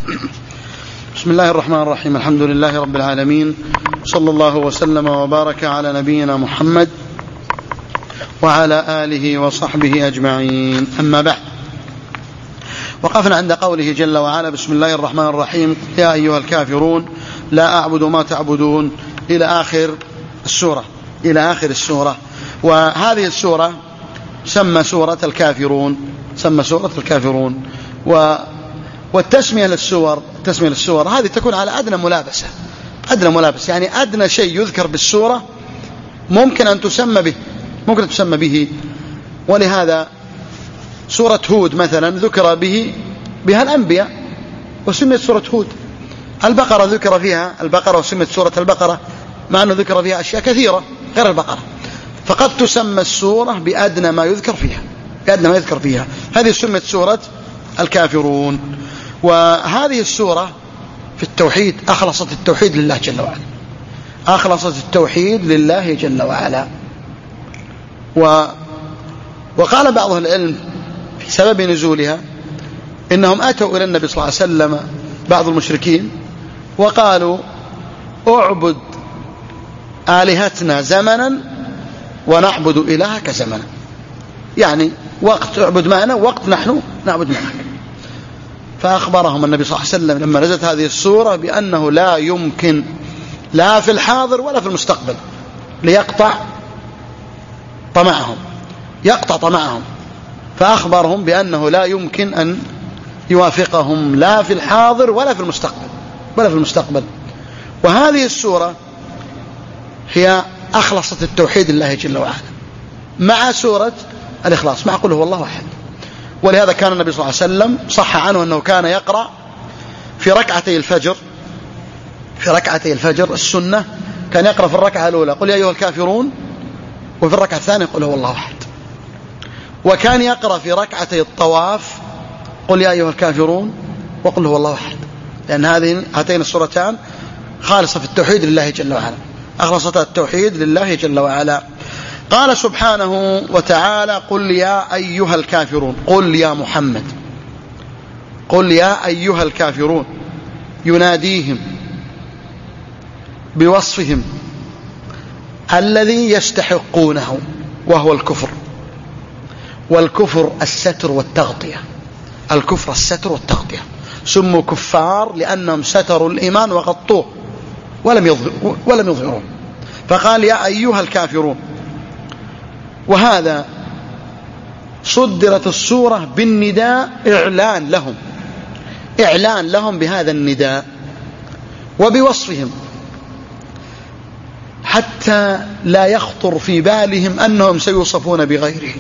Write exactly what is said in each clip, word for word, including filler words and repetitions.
بسم الله الرحمن الرحيم. الحمد لله رب العالمين، صلى الله وسلم وبارك على نبينا محمد وعلى آله وصحبه أجمعين. أما بعد، وقفنا عند قوله جل وعلا: بسم الله الرحمن الرحيم، يا أيها الكافرون لا أعبد ما تعبدون، إلى آخر السورة إلى آخر السورة. وهذه السورة سمى سورة الكافرون سمى سورة الكافرون و والتسمية للسور التسمية للسور هذه تكون على أدنى ملابسة أدنى ملابسة يعني أدنى شيء يذكر بالسورة ممكن أن تسمى به ممكن أن تسمى به. ولهذا سورة هود مثلا ذكر به بها الأنبياء وسميت سورة هود. البقرة ذكر فيها البقرة وسميت سورة البقرة، مع أنه ذكر فيها أشياء كثيرة غير البقرة، فقد تسمى السورة بأدنى ما يذكر فيها بأدنى ما يذكر فيها هذه سميت سورة الكافرون. وهذه السورة في التوحيد أخلصت التوحيد لله جل وعلا أخلصت التوحيد لله جل وعلا. و وقال بعض أهل العلم في سبب نزولها إنهم أتوا إلى النبي صلى الله عليه وسلم بعض المشركين وقالوا: اعبد آلهتنا زمنا ونعبد إلهك زمنا، يعني وقت اعبد معنا وقت نحن نعبد معك. فأخبرهم النبي صلى الله عليه وسلم لما نزلت هذه السورة بأنه لا يمكن لا في الحاضر ولا في المستقبل ليقطع طمعهم يقطع طمعهم فأخبرهم بأنه لا يمكن أن يوافقهم لا في الحاضر ولا في المستقبل ولا في المستقبل. وهذه السورة هي أخلصت التوحيد لله جل وعلا مع سورة الإخلاص، مع قل هو الله أحد. ولهذا كان النبي صلى الله عليه وسلم صح عنه أنه كان يقرأ في ركعتي الفجر في ركعتي الفجر السنة، كان يقرأ في الركعة الأولى قل يا أيها الكافرون، وفي الركعة الثانية قل هو الله أحد. وكان يقرأ في ركعتي الطواف قل يا أيها الكافرون وقل هو الله أحد، لأن هذه هاتين السورتان خالصة في التوحيد لله جل وعلا أخلصتها التوحيد لله جل وعلا. قال سبحانه وتعالى: قل يا أيها الكافرون، قل يا محمد قل يا أيها الكافرون، يناديهم بوصفهم الذي يستحقونه وهو الكفر. والكفر الستر والتغطية الكفر الستر والتغطية سموا كفار لأنهم ستروا الإيمان وغطوه ولم يظهروا ولم يظهروه فقال يا أيها الكافرون. وهذا صدرت السورة بالنداء إعلان لهم إعلان لهم بهذا النداء وبوصفهم، حتى لا يخطر في بالهم أنهم سيوصفون بغيرهم،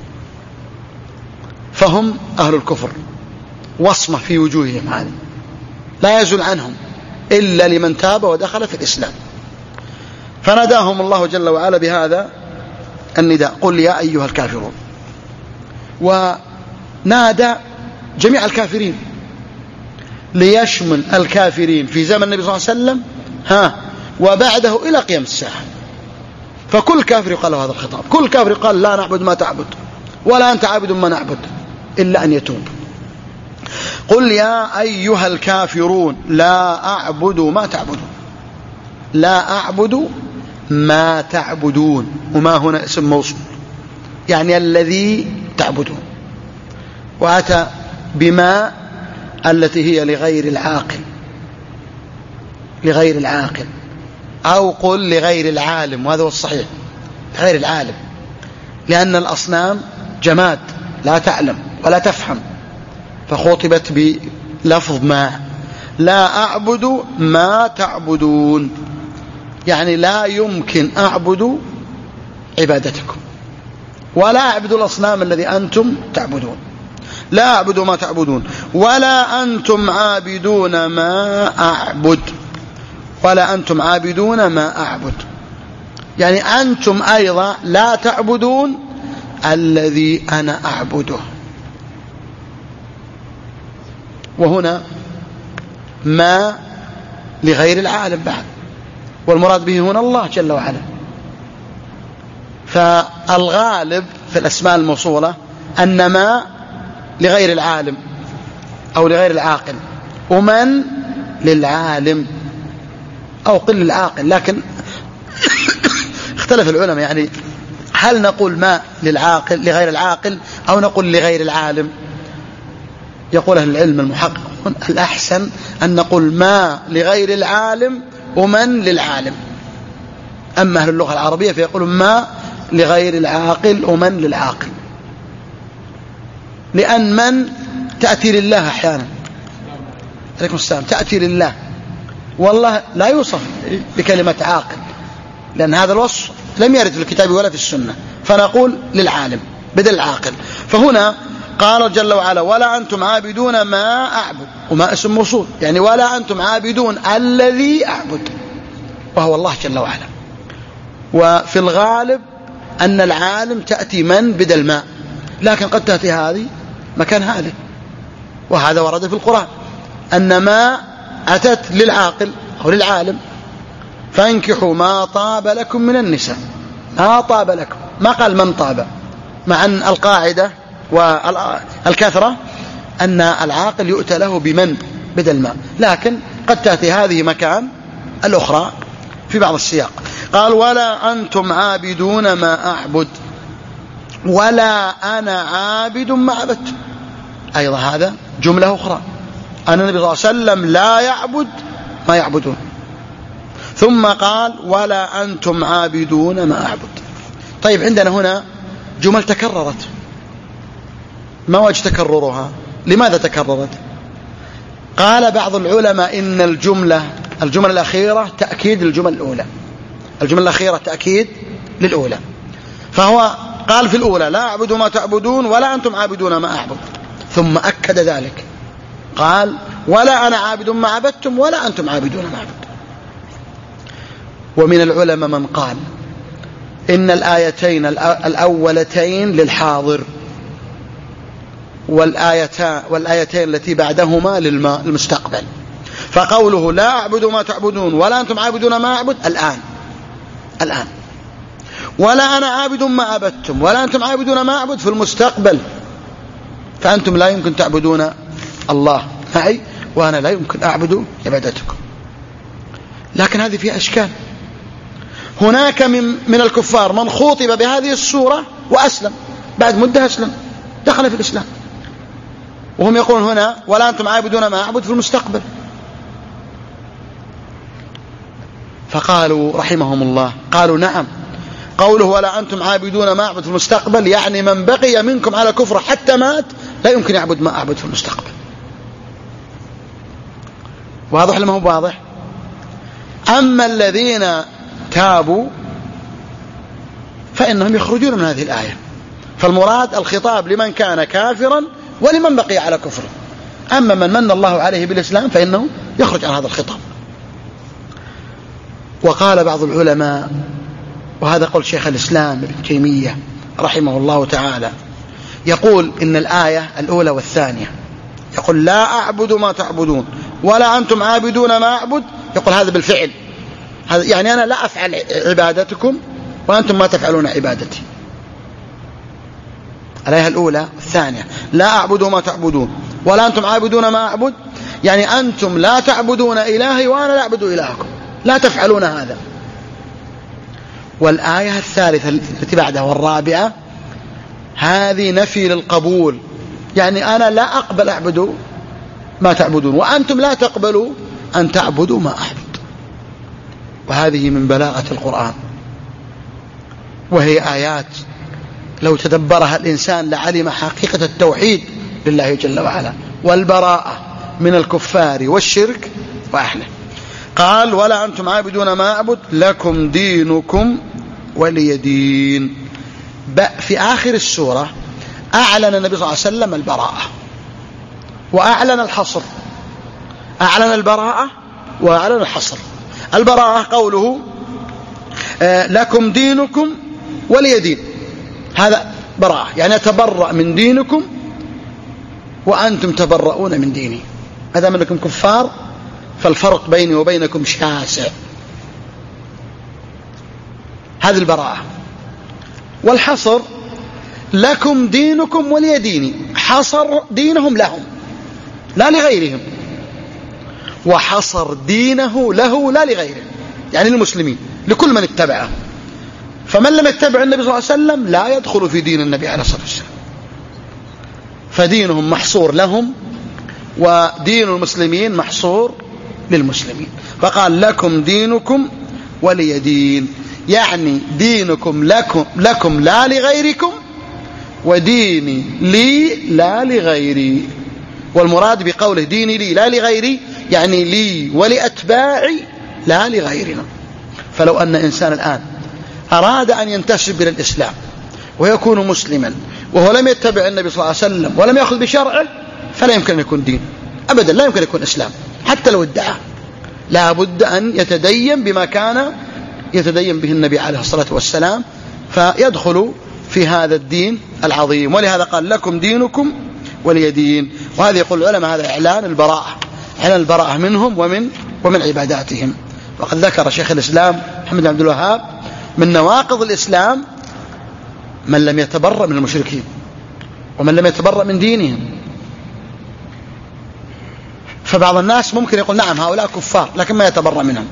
فهم أهل الكفر وصمة في وجوههم هذا لا يزول عنهم إلا لمن تاب ودخل في الإسلام. فناداهم الله جل وعلا بهذا النداء قل يا أيها الكافرون، ونادى جميع الكافرين ليشمل الكافرين في زمن النبي صلى الله عليه وسلم ها وبعده إلى قيام الساعة. فكل كافر يقال له هذا الخطاب، كل كافر يقال لا نعبد ما تعبد ولا أنت عابد ما نعبد إلا أن يتوب. قل يا أيها الكافرون لا أعبد ما تعبدون لا أعبد ما تعبدون، وما هنا اسم موصول يعني الذي تعبدون، وأتى بما التي هي لغير العاقل لغير العاقل أو قل لغير العالم، وهذا هو الصحيح غير العالم، لأن الأصنام جماد لا تعلم ولا تفهم، فخطبت بلفظ ما. لا أعبد ما تعبدون يعني لا يمكن أعبد عبادتكم ولا أعبد الأصنام الذي أنتم تعبدون. لا أعبد ما تعبدون ولا أنتم عابدون ما أعبد ولا أنتم عابدون ما أعبد يعني أنتم أيضا لا تعبدون الذي أنا أعبده. وهنا ما لغير العالم بعد، والمراد به هنا الله جل وعلا. فالغالب في الأسماء الموصولة أن ما لغير العالم أو لغير العاقل، ومن للعالم أو قل للعاقل. لكن اختلف العلماء، يعني هل نقول ما للعاقل لغير العاقل أو نقول لغير العالم؟ يقول أهل العلم المحققون الأحسن أن نقول ما لغير العالم ومن للعالم. أما أهل اللغة العربية فيقولون ما لغير العاقل ومن للعاقل، لأن من تأتي لله أحيانا، عليكم السلام، تأتي لله، والله لا يوصف بكلمة عاقل لأن هذا الوصف لم يرد في الكتاب ولا في السنة، فنقول للعالم بدل العاقل. فهنا قال جل وعلا ولا أنتم عابدون ما أعبد، وما اسم موصول، يعني ولا أنتم عابدون الذي أعبد، وهو الله جل وعلا. وفي الغالب أن العالم تأتي من بدل ما، لكن قد تأتي هذه مكان هذه، وهذا ورد في القرآن أن ما أتت للعاقل أو للعالم. فانكحوا ما طاب لكم من النساء، ما طاب لكم، ما قال من طاب، مع أن القاعدة والكثرة أن العاقل يؤتى له بمن بدل ما، لكن قد تأتي هذه مكان الأخرى في بعض السياق. قال ولا أنتم عابدون ما أعبد ولا أنا عابد ما عبدت، أيضا هذا جملة أخرى، أن النبي صلى الله عليه وسلم لا يعبد ما يعبدون، ثم قال ولا أنتم عابدون ما أعبد. طيب عندنا هنا جمل تكررت، ما وجه تكررها؟ لماذا تكررت؟ قال بعض العلماء إن الجملة الجملة الأخيرة تأكيد للجمل الأولى، الجملة الأخيرة تأكيد للأولى، فهو قال في الأولى لا أعبد ما تعبدون ولا أنتم عابدون ما أعبد، ثم أكد ذلك قال ولا أنا عابد ما عبدتم ولا أنتم عابدون ما عبد. ومن العلماء من قال إن الآيتين الأولتين للحاضر والآيتان والآيتين التي بعدهما للمستقبل، فقوله لا أعبد ما تعبدون ولا أنتم عابدون ما أعبد الآن الآن، ولا أنا عابد ما عبدتم ولا أنتم عابدون ما أعبد في المستقبل، فأنتم لا يمكن تعبدون الله معي وأنا لا يمكن أعبد عبادتكم. لكن هذه فيها أشكال. هناك من, من الكفار من خوطب بهذه الصورة وأسلم، بعد مدة أسلم دخل في الإسلام، وهم يقولون هنا ولا أنتم عابدون ما أعبد في المستقبل. فقالوا رحمهم الله قالوا نعم، قوله ولا أنتم عابدون ما أعبد في المستقبل يعني من بقي منكم على كفر حتى مات لا يمكن يعبد ما أعبد في المستقبل. واضح لما هو واضح؟ أما الذين تابوا فإنهم يخرجون من هذه الآية، فالمراد الخطاب لمن كان كافرا ولمن بقي على كفره، أما من من الله عليه بالإسلام فإنه يخرج عن هذا الخطاب. وقال بعض العلماء، وهذا قول شيخ الإسلام ابن تيمية رحمه الله تعالى، يقول إن الآية الأولى والثانية يقول لا أعبد ما تعبدون ولا أنتم عابدون ما أعبد، يقول هذا بالفعل، هذا يعني أنا لا أفعل عبادتكم وأنتم ما تفعلون عبادتي. الآية الأولى الثانية لا أعبد ما تعبدون ولا أنتم عابدون ما أعبد، يعني أنتم لا تعبدون إلهي وأنا لا أعبد إلهكم، لا تفعلون هذا. والآية الثالثة التي بعدها والرابعة هذه نفي للقبول، يعني أنا لا أقبل أعبد ما تعبدون وأنتم لا تقبلوا أن تعبدوا ما أعبد. وهذه من بلاغة القرآن، وهي آيات لو تدبرها الإنسان لعلم حقيقة التوحيد لله جل وعلا والبراءة من الكفار والشرك وأهله. قال ولا أنتم عابدون ما أعبد لكم دينكم ولي دين. في آخر السورة أعلن النبي صلى الله عليه وسلم البراءة وأعلن الحصر، أعلن البراءة وأعلن الحصر. البراءة قوله آه لكم دينكم ولي دين، هذا براءة، يعني أتبرأ من دينكم وأنتم تبرؤون من ديني، هذا منكم كفار فالفرق بيني وبينكم شاسع، هذه البراءة. والحصر لكم دينكم ولي ديني، حصر دينهم لهم لا لغيرهم، وحصر دينه له لا لغيره، يعني للمسلمين، لكل من اتبعه. فمن لم يتبع النبي صلى الله عليه وسلم لا يدخل في دين النبي عليه الصلاة والسلام، فدينهم محصور لهم ودين المسلمين محصور للمسلمين. فقال لكم دينكم ولي دين، يعني دينكم لكم, لكم لا لغيركم، وديني لي لا لغيري. والمراد بقوله ديني لي لا لغيري يعني لي ولأتباعي لا لغيرنا. فلو أن إنسان الآن أراد أن ينتسب إلى الإسلام ويكون مسلما وهو لم يتبع النبي صلى الله عليه وسلم ولم يأخذ بشرعه، فلا يمكن أن يكون دين أبدا، لا يمكن أن يكون إسلام حتى لو ادعى. لا بد أن يتدين بما كان يتدين به النبي عليه الصلاة والسلام، فيدخل في هذا الدين العظيم. ولهذا قال لكم دينكم ولي دين. وهذا يقول العلماء هذا إعلان البراءة، إعلان البراءة منهم ومن ومن عباداتهم. وقد ذكر شيخ الإسلام محمد بن عبد الوهاب من نواقض الإسلام من لم يتبرأ من المشركين ومن لم يتبرأ من دينهم. فبعض الناس ممكن يقول نعم هؤلاء كفار لكن ما يتبرأ منهم،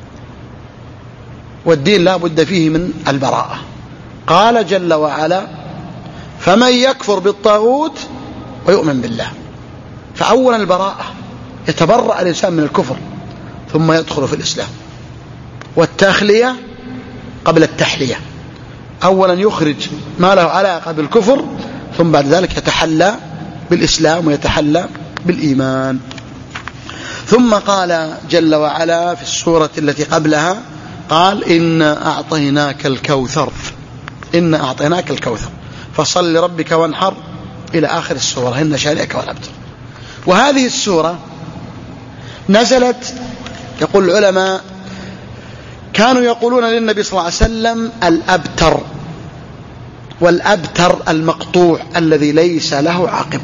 والدين لا بد فيه من البراءة. قال جل وعلا فمن يكفر بالطاغوت ويؤمن بالله. فأولا البراءة، يتبرأ الإنسان من الكفر ثم يدخل في الإسلام، والتخلية قبل التحلية. أولا يخرج ما له علاقة بالكفر ثم بعد ذلك يتحلى بالإسلام ويتحلى بالإيمان. ثم قال جل وعلا في السورة التي قبلها قال إنا أعطيناك الكوثر، إنا أعطيناك الكوثر فصل لربك وانحر إلى آخر السورة إن شانئك والأبتر. وهذه السورة نزلت، يقول العلماء كانوا يقولون للنبي صلى الله عليه وسلم الأبتر، والأبتر المقطوع الذي ليس له عقب.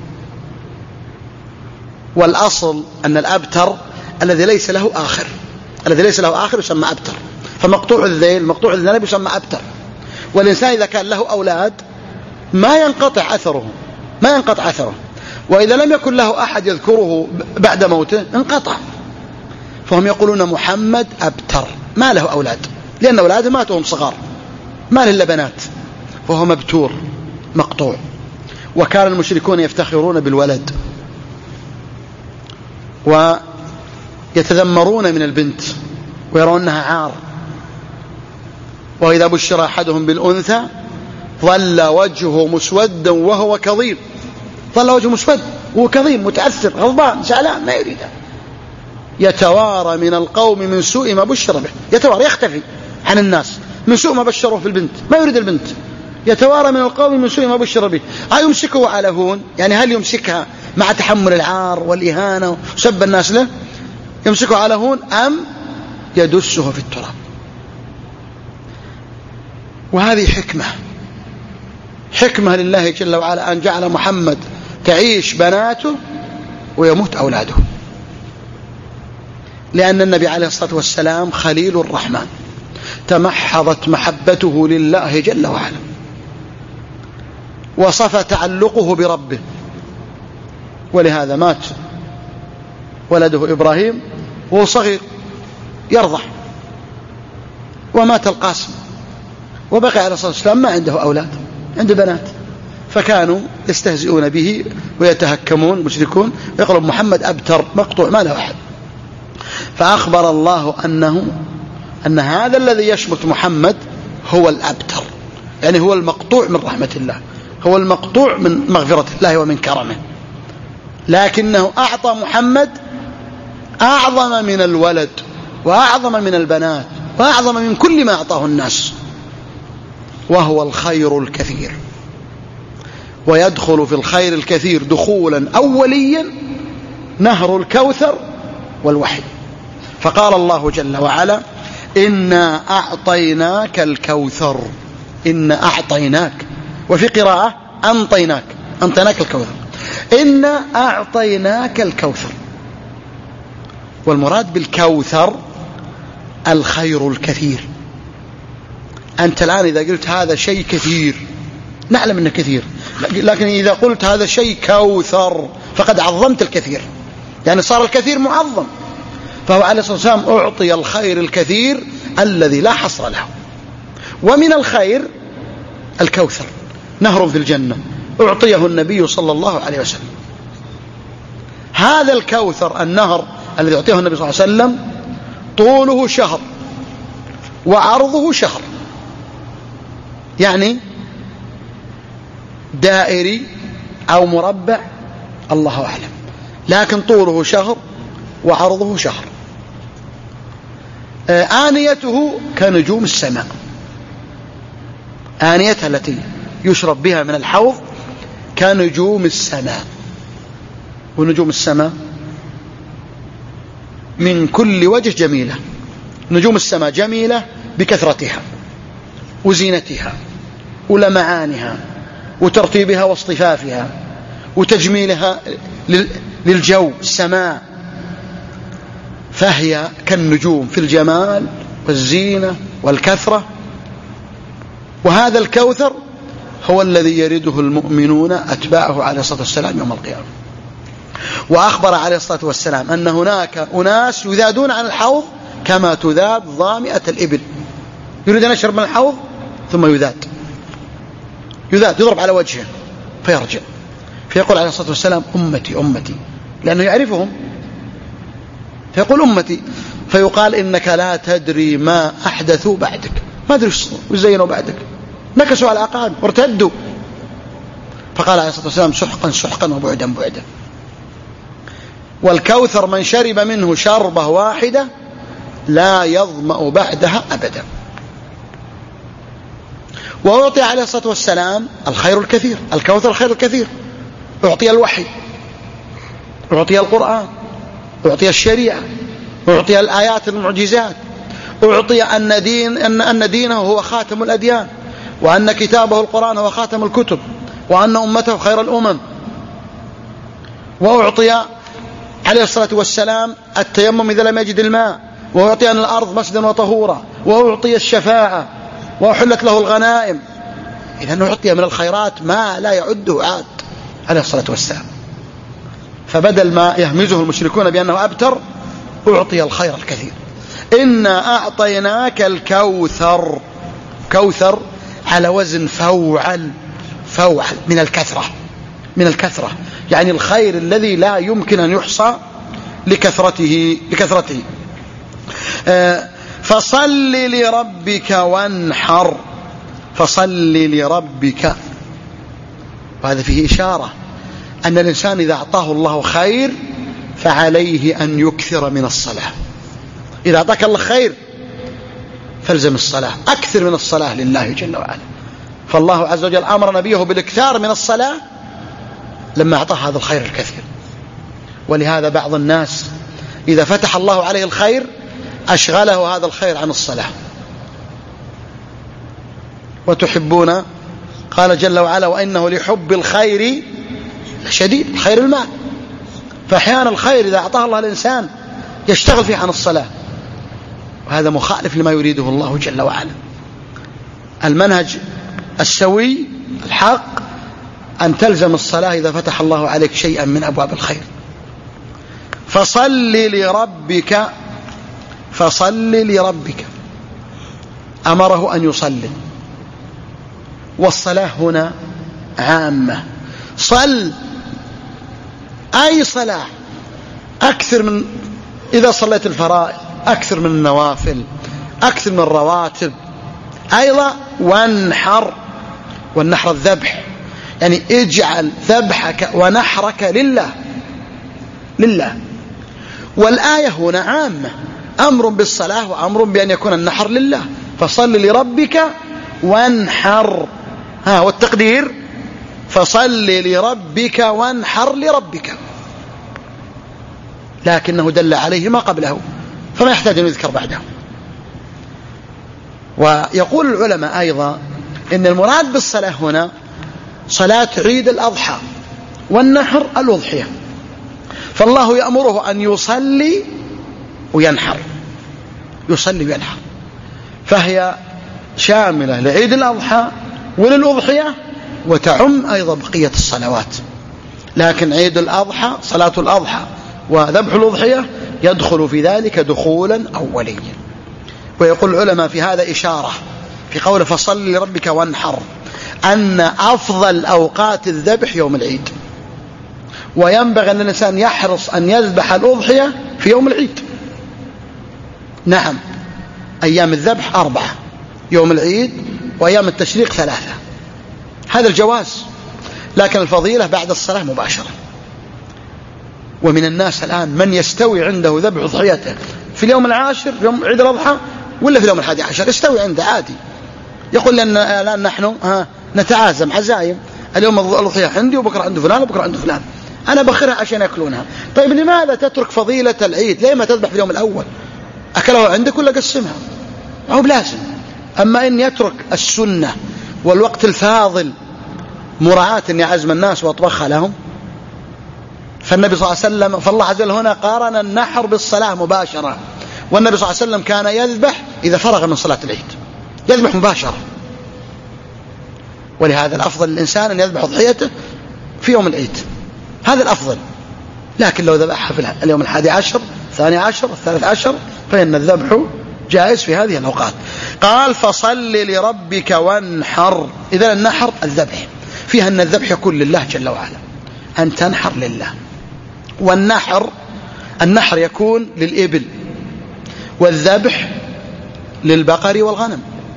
والأصل أن الأبتر الذي ليس له آخر، الذي ليس له آخر يسمى أبتر. فمقطوع الذيل مقطوع الذنب يسمى أبتر. والإنسان إذا كان له أولاد ما ينقطع أثره، ما ينقطع أثره، وإذا لم يكن له أحد يذكره بعد موته انقطع. فهم يقولون محمد أبتر ما له أولاد، لأن أولاده ماتوا وهم صغار، ما له إلا بنات، فهو مبتور مقطوع. وكان المشركون يفتخرون بالولد ويتذمرون من البنت ويرونها عار. وإذا بشر أحدهم بالأنثى ظل وجهه مسودا وهو كظيم، ظل وجهه مسود وهو كظيم متأثر غضبان زعلان ما يريده، يتوارى من القوم من سوء ما بشر به، يتوارى يختفي عن الناس من سوء ما بشروا في البنت، ما يريد البنت، يتوارى من القوم من سوء ما بشر به. أيمسكه على هون؟ يعني هل يمسكها مع تحمل العار والإهانة وسب الناس له، يمسكه على هون أم يدسه في التراب؟ وهذه حكمة، حكمة لله جل وعلا أن جعل محمد تعيش بناته ويموت أولاده، لأن النبي عليه الصلاة والسلام خليل الرحمن تمحضت محبته لله جل وعلا، وصف تعلقه بربه، ولهذا مات ولده إبراهيم وهو صغير يرضع، ومات القاسم، وبقي عليه الصلاة والسلام ما عنده أولاد، عنده بنات، فكانوا يستهزئون به ويتهكمون المشركون ويقولون محمد أبتر مقطوع ما له أحد. فأخبر الله أنه أن هذا الذي يشمت محمد هو الأبتر، يعني هو المقطوع من رحمة الله، هو المقطوع من مغفرة الله ومن كرمه، لكنه أعطى محمد أعظم من الولد وأعظم من البنات وأعظم من كل ما أعطاه الناس، وهو الخير الكثير. ويدخل في الخير الكثير دخولا أوليا نهر الكوثر والوحي. فقال الله جل وعلا إنا أعطيناك الكوثر، إنا أعطيناك، وفي قراءة أنطيناك، أنطيناك الكوثر، إنا أعطيناك الكوثر. والمراد بالكوثر الخير الكثير. أنت الآن إذا قلت هذا شيء كثير نعلم أنه كثير، لكن إذا قلت هذا شيء كوثر فقد عظمت الكثير، يعني صار الكثير معظم. فهو عليه الصلاة والسلام أعطي الخير الكثير الذي لا حصر له. ومن الخير الكوثر، نهر في الجنة أعطيه النبي صلى الله عليه وسلم. هذا الكوثر النهر الذي أعطيه النبي صلى الله عليه وسلم طوله شهر وعرضه شهر، يعني دائري أو مربع الله أعلم، لكن طوله شهر وعرضه شهر. آنيته كنجوم السماء، آنيتها التي يشرب بها من الحوض كنجوم السماء. ونجوم السماء من كل وجه جميلة. نجوم السماء جميلة بكثرتها وزينتها ولمعانها وترتيبها واصطفافها وتجميلها للجو السماء، فهي كالنجوم في الجمال والزينة والكثرة. وهذا الكوثر هو الذي يرده المؤمنون أتباعه عليه الصلاة والسلام يوم القيامة. وأخبر عليه الصلاة والسلام أن هناك أناس يذادون عن الحوض كما تذاد ظامئة الإبل، يريد أن يشرب من الحوض ثم يذاد يذاد يضرب على وجهه فيرجع، فيقول عليه الصلاة والسلام أمتي أمتي، لأنه يعرفهم، فيقول أمتي، فيقال إنك لا تدري ما أحدثوا بعدك، ما أدري وش زينوا بعدك، نكسوا على العقاب وارتدوا. فقال عليه الصلاة والسلام سحقا سحقا وبعدا بعدا. والكوثر من شرب منه شربة واحدة لا يظمأ بعدها أبدا. وأعطي عليه الصلاة والسلام الخير الكثير، الكوثر الخير الكثير، أعطي الوحي، أعطي القرآن، أعطي الشريعة، أعطي الآيات المعجزات، أعطي أن, دين أن, أن دينه هو خاتم الأديان، وأن كتابه القرآن هو خاتم الكتب، وأن أمته خير الأمم. وأعطي عليه الصلاة والسلام التيمم إذا لم يجد الماء، وأعطي أن الأرض مسجدا وطهورا، وأعطي الشفاعة، وأحلت له الغنائم. إذن أعطي من الخيرات ما لا يعده عاد عليه الصلاة والسلام. فبدل ما يهمزه المشركون بأنه أبتر، أعطي الخير الكثير. إنا أعطيناك الكوثر، كوثر على وزن فوعل، فوعل من الكثرة، من الكثرة يعني الخير الذي لا يمكن أن يحصى لكثرته لكثرته. آه فصل لربك وانحر، فصل لربك، وهذا فيه إشارة أن الإنسان إذا أعطاه الله خير فعليه أن يكثر من الصلاة. إذا أعطاك الله خير فالزم الصلاة، أكثر من الصلاة لله جل وعلا. فالله عز وجل أمر نبيه بالإكثار من الصلاة لما أعطاه هذا الخير الكثير. ولهذا بعض الناس إذا فتح الله عليه الخير أشغله هذا الخير عن الصلاة. وتحبون، قال جل وعلا وإنه لحب الخير شديد، خير المال. فأحيانا الخير إذا أعطاه الله الإنسان يشتغل فيه عن الصلاة، وهذا مخالف لما يريده الله جل وعلا. المنهج السوي الحق أن تلزم الصلاة إذا فتح الله عليك شيئا من أبواب الخير. فصل لربك، فصل لربك، أمره أن يصلي. والصلاة هنا عامة، صل أي صلاة، أكثر من إذا صليت الفرائض، أكثر من النوافل، أكثر من الرواتب. أيضا وانحر، والنحر الذبح، يعني اجعل ذبحك ونحرك لله لله. والآية هنا عامة، أمر بالصلاة وأمر بأن يكون النحر لله. فصل لربك وانحر، ها والتقدير فصل لربك وانحر لربك، لكنه دل عليه ما قبله فما يحتاج أن يذكر بعده. ويقول العلماء أيضا إن المراد بالصلاة هنا صلاة عيد الأضحى، والنحر الأضحية. فالله يأمره أن يصلي وينحر، يصلي وينحر، فهي شاملة لعيد الأضحى وللأضحية، وتعم أيضا بقية الصلوات. لكن عيد الأضحى، صلاة الأضحى وذبح الأضحية يدخل في ذلك دخولا أوليا. ويقول العلماء في هذا إشارة في قوله فصل لربك وانحر أن أفضل أوقات الذبح يوم العيد، وينبغي أن الإنسان يحرص أن يذبح الأضحية في يوم العيد. نعم، أيام الذبح أربعة، يوم العيد وأيام التشريق ثلاثة، هذا الجواز، لكن الفضيلة بعد الصلاة مباشرة. ومن الناس الآن من يستوي عنده ذبح أضحيته في اليوم العاشر يوم عيد الأضحى ولا في اليوم الحادي عشر، يستوي عنده عادي، يقول لأن الآن نحن ها نتعازم عزايم، اليوم الأضحية عندي وبكرة عنده فلان وبكرة عنده فلان، أنا بخرها عشان يأكلونها. طيب لماذا تترك فضيلة العيد؟ ليه ما تذبح في اليوم الأول؟ أكله عندك ولا قسمها؟ أو بلازم. أما إن يترك السنة والوقت الفاضل مراعاة أن يعزم الناس وأطبخها لهم، فالنبي صلى الله عليه وسلم فالله عز وجل هنا قارن النحر بالصلاة مباشرة، والنبي صلى الله عليه وسلم كان يذبح إذا فرغ من صلاة العيد، يذبح مباشرة. ولهذا الأفضل للإنسان أن يذبح أضحيته في يوم العيد، هذا الأفضل. لكن لو ذبحها في اليوم الحادي عشر، الثاني عشر، الثالث عشر، فإن الذبح جائز في هذه الأوقات. قال فصل لربك وانحر. إذا النحر الذبح فيها أن الذبح يكون لله جل وعلا، أن تنحر لله. والنحر النحر يكون للإبل، والذبح للبقر والغنم،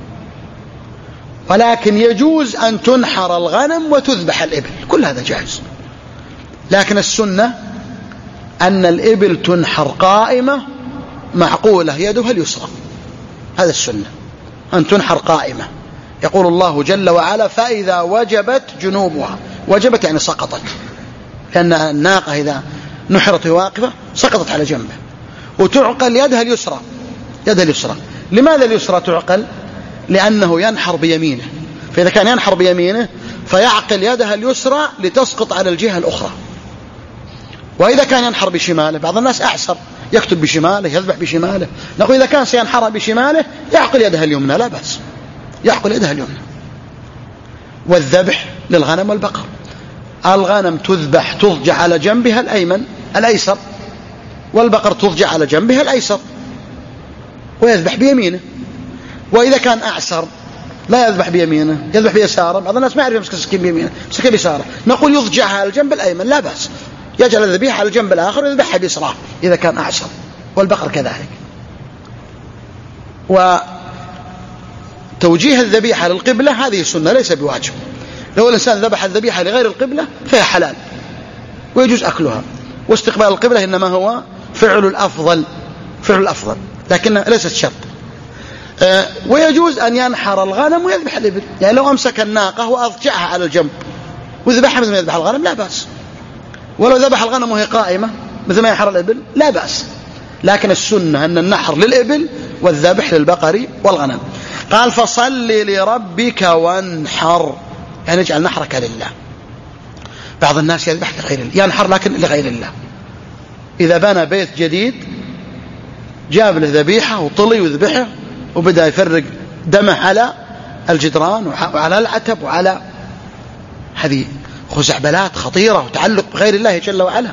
ولكن يجوز أن تنحر الغنم وتذبح الإبل، كل هذا جائز. لكن السنة أن الإبل تنحر قائمة معقولة يدها اليسرى، هذا السنة، أن تنحر قائمة. يقول الله جل وعلا فإذا وجبت جنوبها، وجبت يعني سقطت، لأن الناقة إذا نحرت واقفة سقطت على جنبه، وتعقل يدها اليسرى، يدها اليسرى. لماذا اليسرى تعقل؟ لأنه ينحر بيمينه، فإذا كان ينحر بيمينه فيعقل يدها اليسرى لتسقط على الجهة الأخرى. وإذا كان ينحر بشماله، بعض الناس أعسر يكتب بشماله يذبح بشماله، نقول إذا كان سينحر بشماله يعقل يدها اليمنى، لا بأس، يعقل يدها اليمنى. والذبح للغنم والبقر، الغنم تذبح تضجع على جنبها الأيمن الأيسر، والبقر تضجع على جنبها الأيسر، ويذبح بيمينه. وإذا كان أعسر لا يذبح بيمينه، يذبح بيساره، بعض الناس ما يعرف يمسك السكين بيمينه، يمسكها بيساره، نقول يضجعها على الجنب الأيمن، لا بأس، يجعل الذبيحة على الجنب الآخر ويذبحها بيسراه إذا كان أعسر، والبقر كذلك. وتوجيه الذبيحة للقبلة هذه سنة ليس بواجب، لو الإنسان ذبح الذبيحة لغير القبلة فهي حلال ويجوز أكلها، واستقبال القبلة إنما هو فعل الأفضل، فعل الأفضل، لكن ليست شرط. أه ويجوز أن ينحر الغنم ويذبح الإبل، يعني لو أمسك الناقة وأضجعها على الجنب وذبحها مثل ما يذبح الغنم لا بأس، ولو ذبح الغنم وهي قائمة مثل ما ينحر الإبل لا بأس. لكن السنة أن النحر للإبل والذبح للبقر والغنم. قال فصل لربك وانحر، يعني اجعل نحرك لله. بعض الناس يذبح لغير الله، ينحر لكن لغير الله. إذا بنى بيت جديد جاب له ذبيحة وطلي وذبحه وبدأ يفرق دمه على الجدران وعلى العتب وعلى هذه خزعبلات خطيرة وتعلق بغير الله جل وعلا.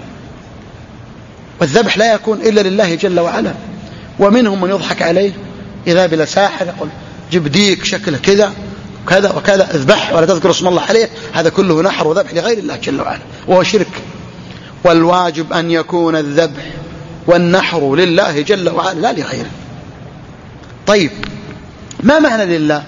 والذبح لا يكون إلا لله جل وعلا. ومنهم من يضحك عليه إذا بلا ساحر يقول جب ديك شكله كذا وكذا وكذا اذبح ولا تذكر اسم الله عليه، هذا كله نحر وذبح لغير الله جل وعلا وهو شرك. والواجب أن يكون الذبح والنحر لله جل وعلا لا لغيره. طيب ما معنى لله؟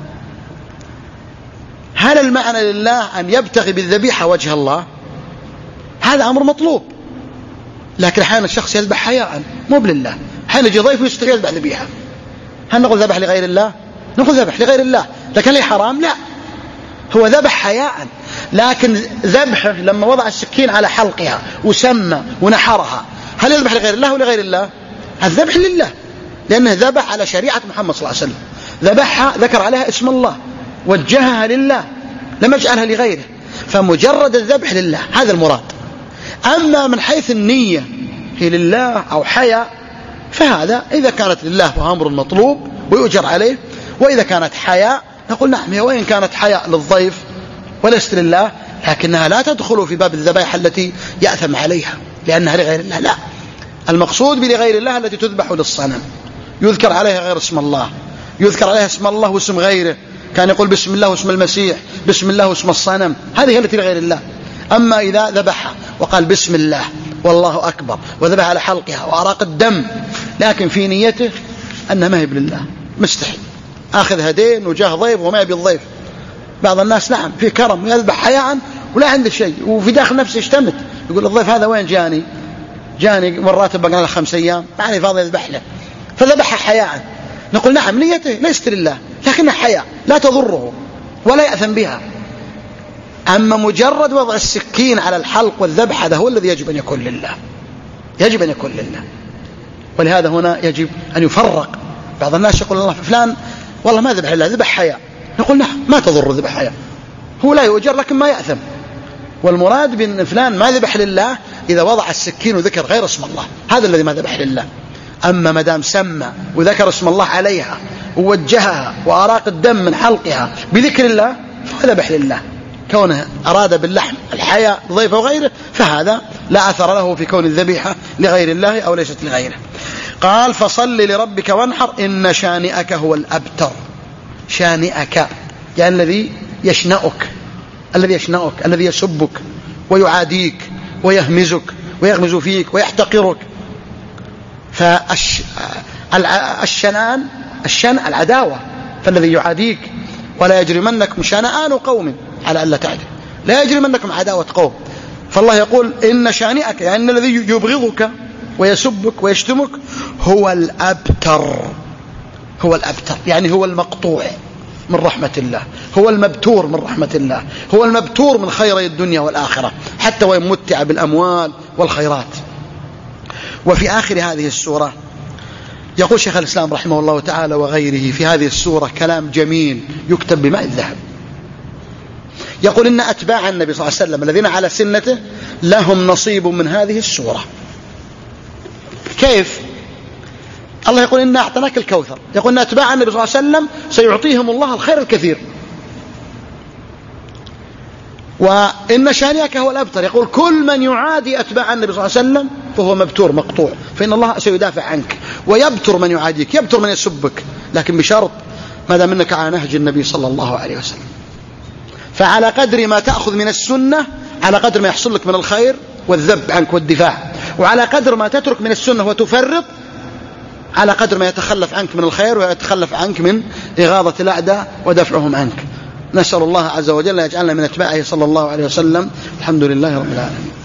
هل المعنى لله أن يبتغي بالذبيحة وجه الله؟ هذا أمر مطلوب، لكن أحيانا الشخص يذبح حياء مو لله، أحيانا يجي ضيف ويستطيع يذبح ذبيحة، هل نقول ذبح لغير الله؟ نقول ذبح لغير الله، لكن ليه حرام؟ لا، هو ذبح حياء، لكن ذبحه لما وضع السكين على حلقها وسمى ونحرها، هل يذبح لغير الله ولا غير الله؟ الذبح لله، لأنه ذبح على شريعة محمد صلى الله عليه وسلم، ذبحها ذكر عليها اسم الله، وجهها لله، لم يجعلها لغيره، فمجرد الذبح لله هذا المراد. أما من حيث النية هي لله أو حياء فهذا إذا كانت لله فهو أمر مطلوب ويؤجر عليه، وإذا كانت حياء نقول نعم، وإن كانت حياء للضيف وليست لله لكنها لا تدخل في باب الذبائح التي يأثم عليها. لأنها لغير الله، لا، المقصود بلغير الله التي تذبح للصنم، يذكر عليها غير اسم الله، يذكر عليها اسم الله واسم غيره، كان يقول بسم الله واسم المسيح، بسم الله واسم الصنم، هذه هي التي لغير الله. أما إذا ذبحها وقال بسم الله والله أكبر وذبح على حلقها وأراق الدم لكن في نيته أنها ما هي لله، مستحيل، آخذ هدين وجاه ضيف وما يبي الضيف. بعض الناس نعم في كرم يذبح حياء ولا عنده شيء، وفي داخل نفسه يشتمت، يقول الضيف هذا وين جاني جاني والراتب بقى له خمس أيام ما عليه فاضي يذبح له، فذبحها حياء. نقول نعم نيته ليست لله لكنها حياء لا تضره ولا يأثم بها. أما مجرد وضع السكين على الحلق والذبح هذا هو الذي يجب أن يكون لله، يجب أن يكون لله. ولهذا هنا يجب أن يفرق. بعض الناس يقول الله فلان والله ما ذبح لله ذبح حياء، نقول نعم ما تضر ذبح حياء، هو لا يؤجر لكن ما يأثم. والمراد بأن فلان ما ذبح لله إذا وضع السكين وذكر غير اسم الله، هذا الذي ما ذبح لله. أما مدام سمى وذكر اسم الله عليها ووجهها وأراق الدم من حلقها بذكر الله فذبح لله. كونه أراد باللحم الحياء ضيفه وغيره فهذا لا أثر له في كون الذبيحة لغير الله أو ليست لغيره. قال فصل لربك وانحر إن شانئك هو الأبتر. شانئك يعني الذي يشنأك، الذي يشنأك الذي يسبك ويعاديك ويهمزك ويغمز فيك ويحتقرك. فالشنان الشن العداوة، فالذي يعاديك ولا يجرمنكم شنآن قوم على ألا تعدل، لا يجرمنكم عداوة قوم. فالله يقول إن شانئك يعني الذي يبغضك ويسبك ويشتمك هو الأبتر، هو الأبتر يعني هو المقطوع من رحمة الله، هو المبتور من رحمة الله، هو المبتور من خيري الدنيا والآخرة حتى وإن متع بالأموال والخيرات. وفي آخر هذه السورة يقول شيخ الإسلام رحمه الله تعالى وغيره في هذه السورة كلام جميل يكتب بماء الذهب. يقول إن أتباع النبي صلى الله عليه وسلم الذين على سنته لهم نصيب من هذه السورة. كيف؟ الله يقول إنا أعطناك الكوثر، يقول إن أتباع النبي صلى الله عليه وسلم سيعطيهم الله الخير الكثير. وإن شانئك هو الأبتر، يقول كل من يعادي أتباع النبي صلى الله عليه وسلم فهو مبتور مقطوع، فإن الله سيدافع عنك ويبتر من يعاديك، يبتر من يسبك، لكن بشرط ما دام منك على نهج النبي صلى الله عليه وسلم. فعلى قدر ما تأخذ من السنة على قدر ما يحصل لك من الخير والذب عنك والدفاع، وعلى قدر ما تترك من السنة وتفرط على قدر ما يتخلف عنك من الخير ويتخلف عنك من إغاظة الأعداء ودفعهم عنك. نسأل الله عز وجل يجعلنا من أتباعه صلى الله عليه وسلم. الحمد لله رب العالمين.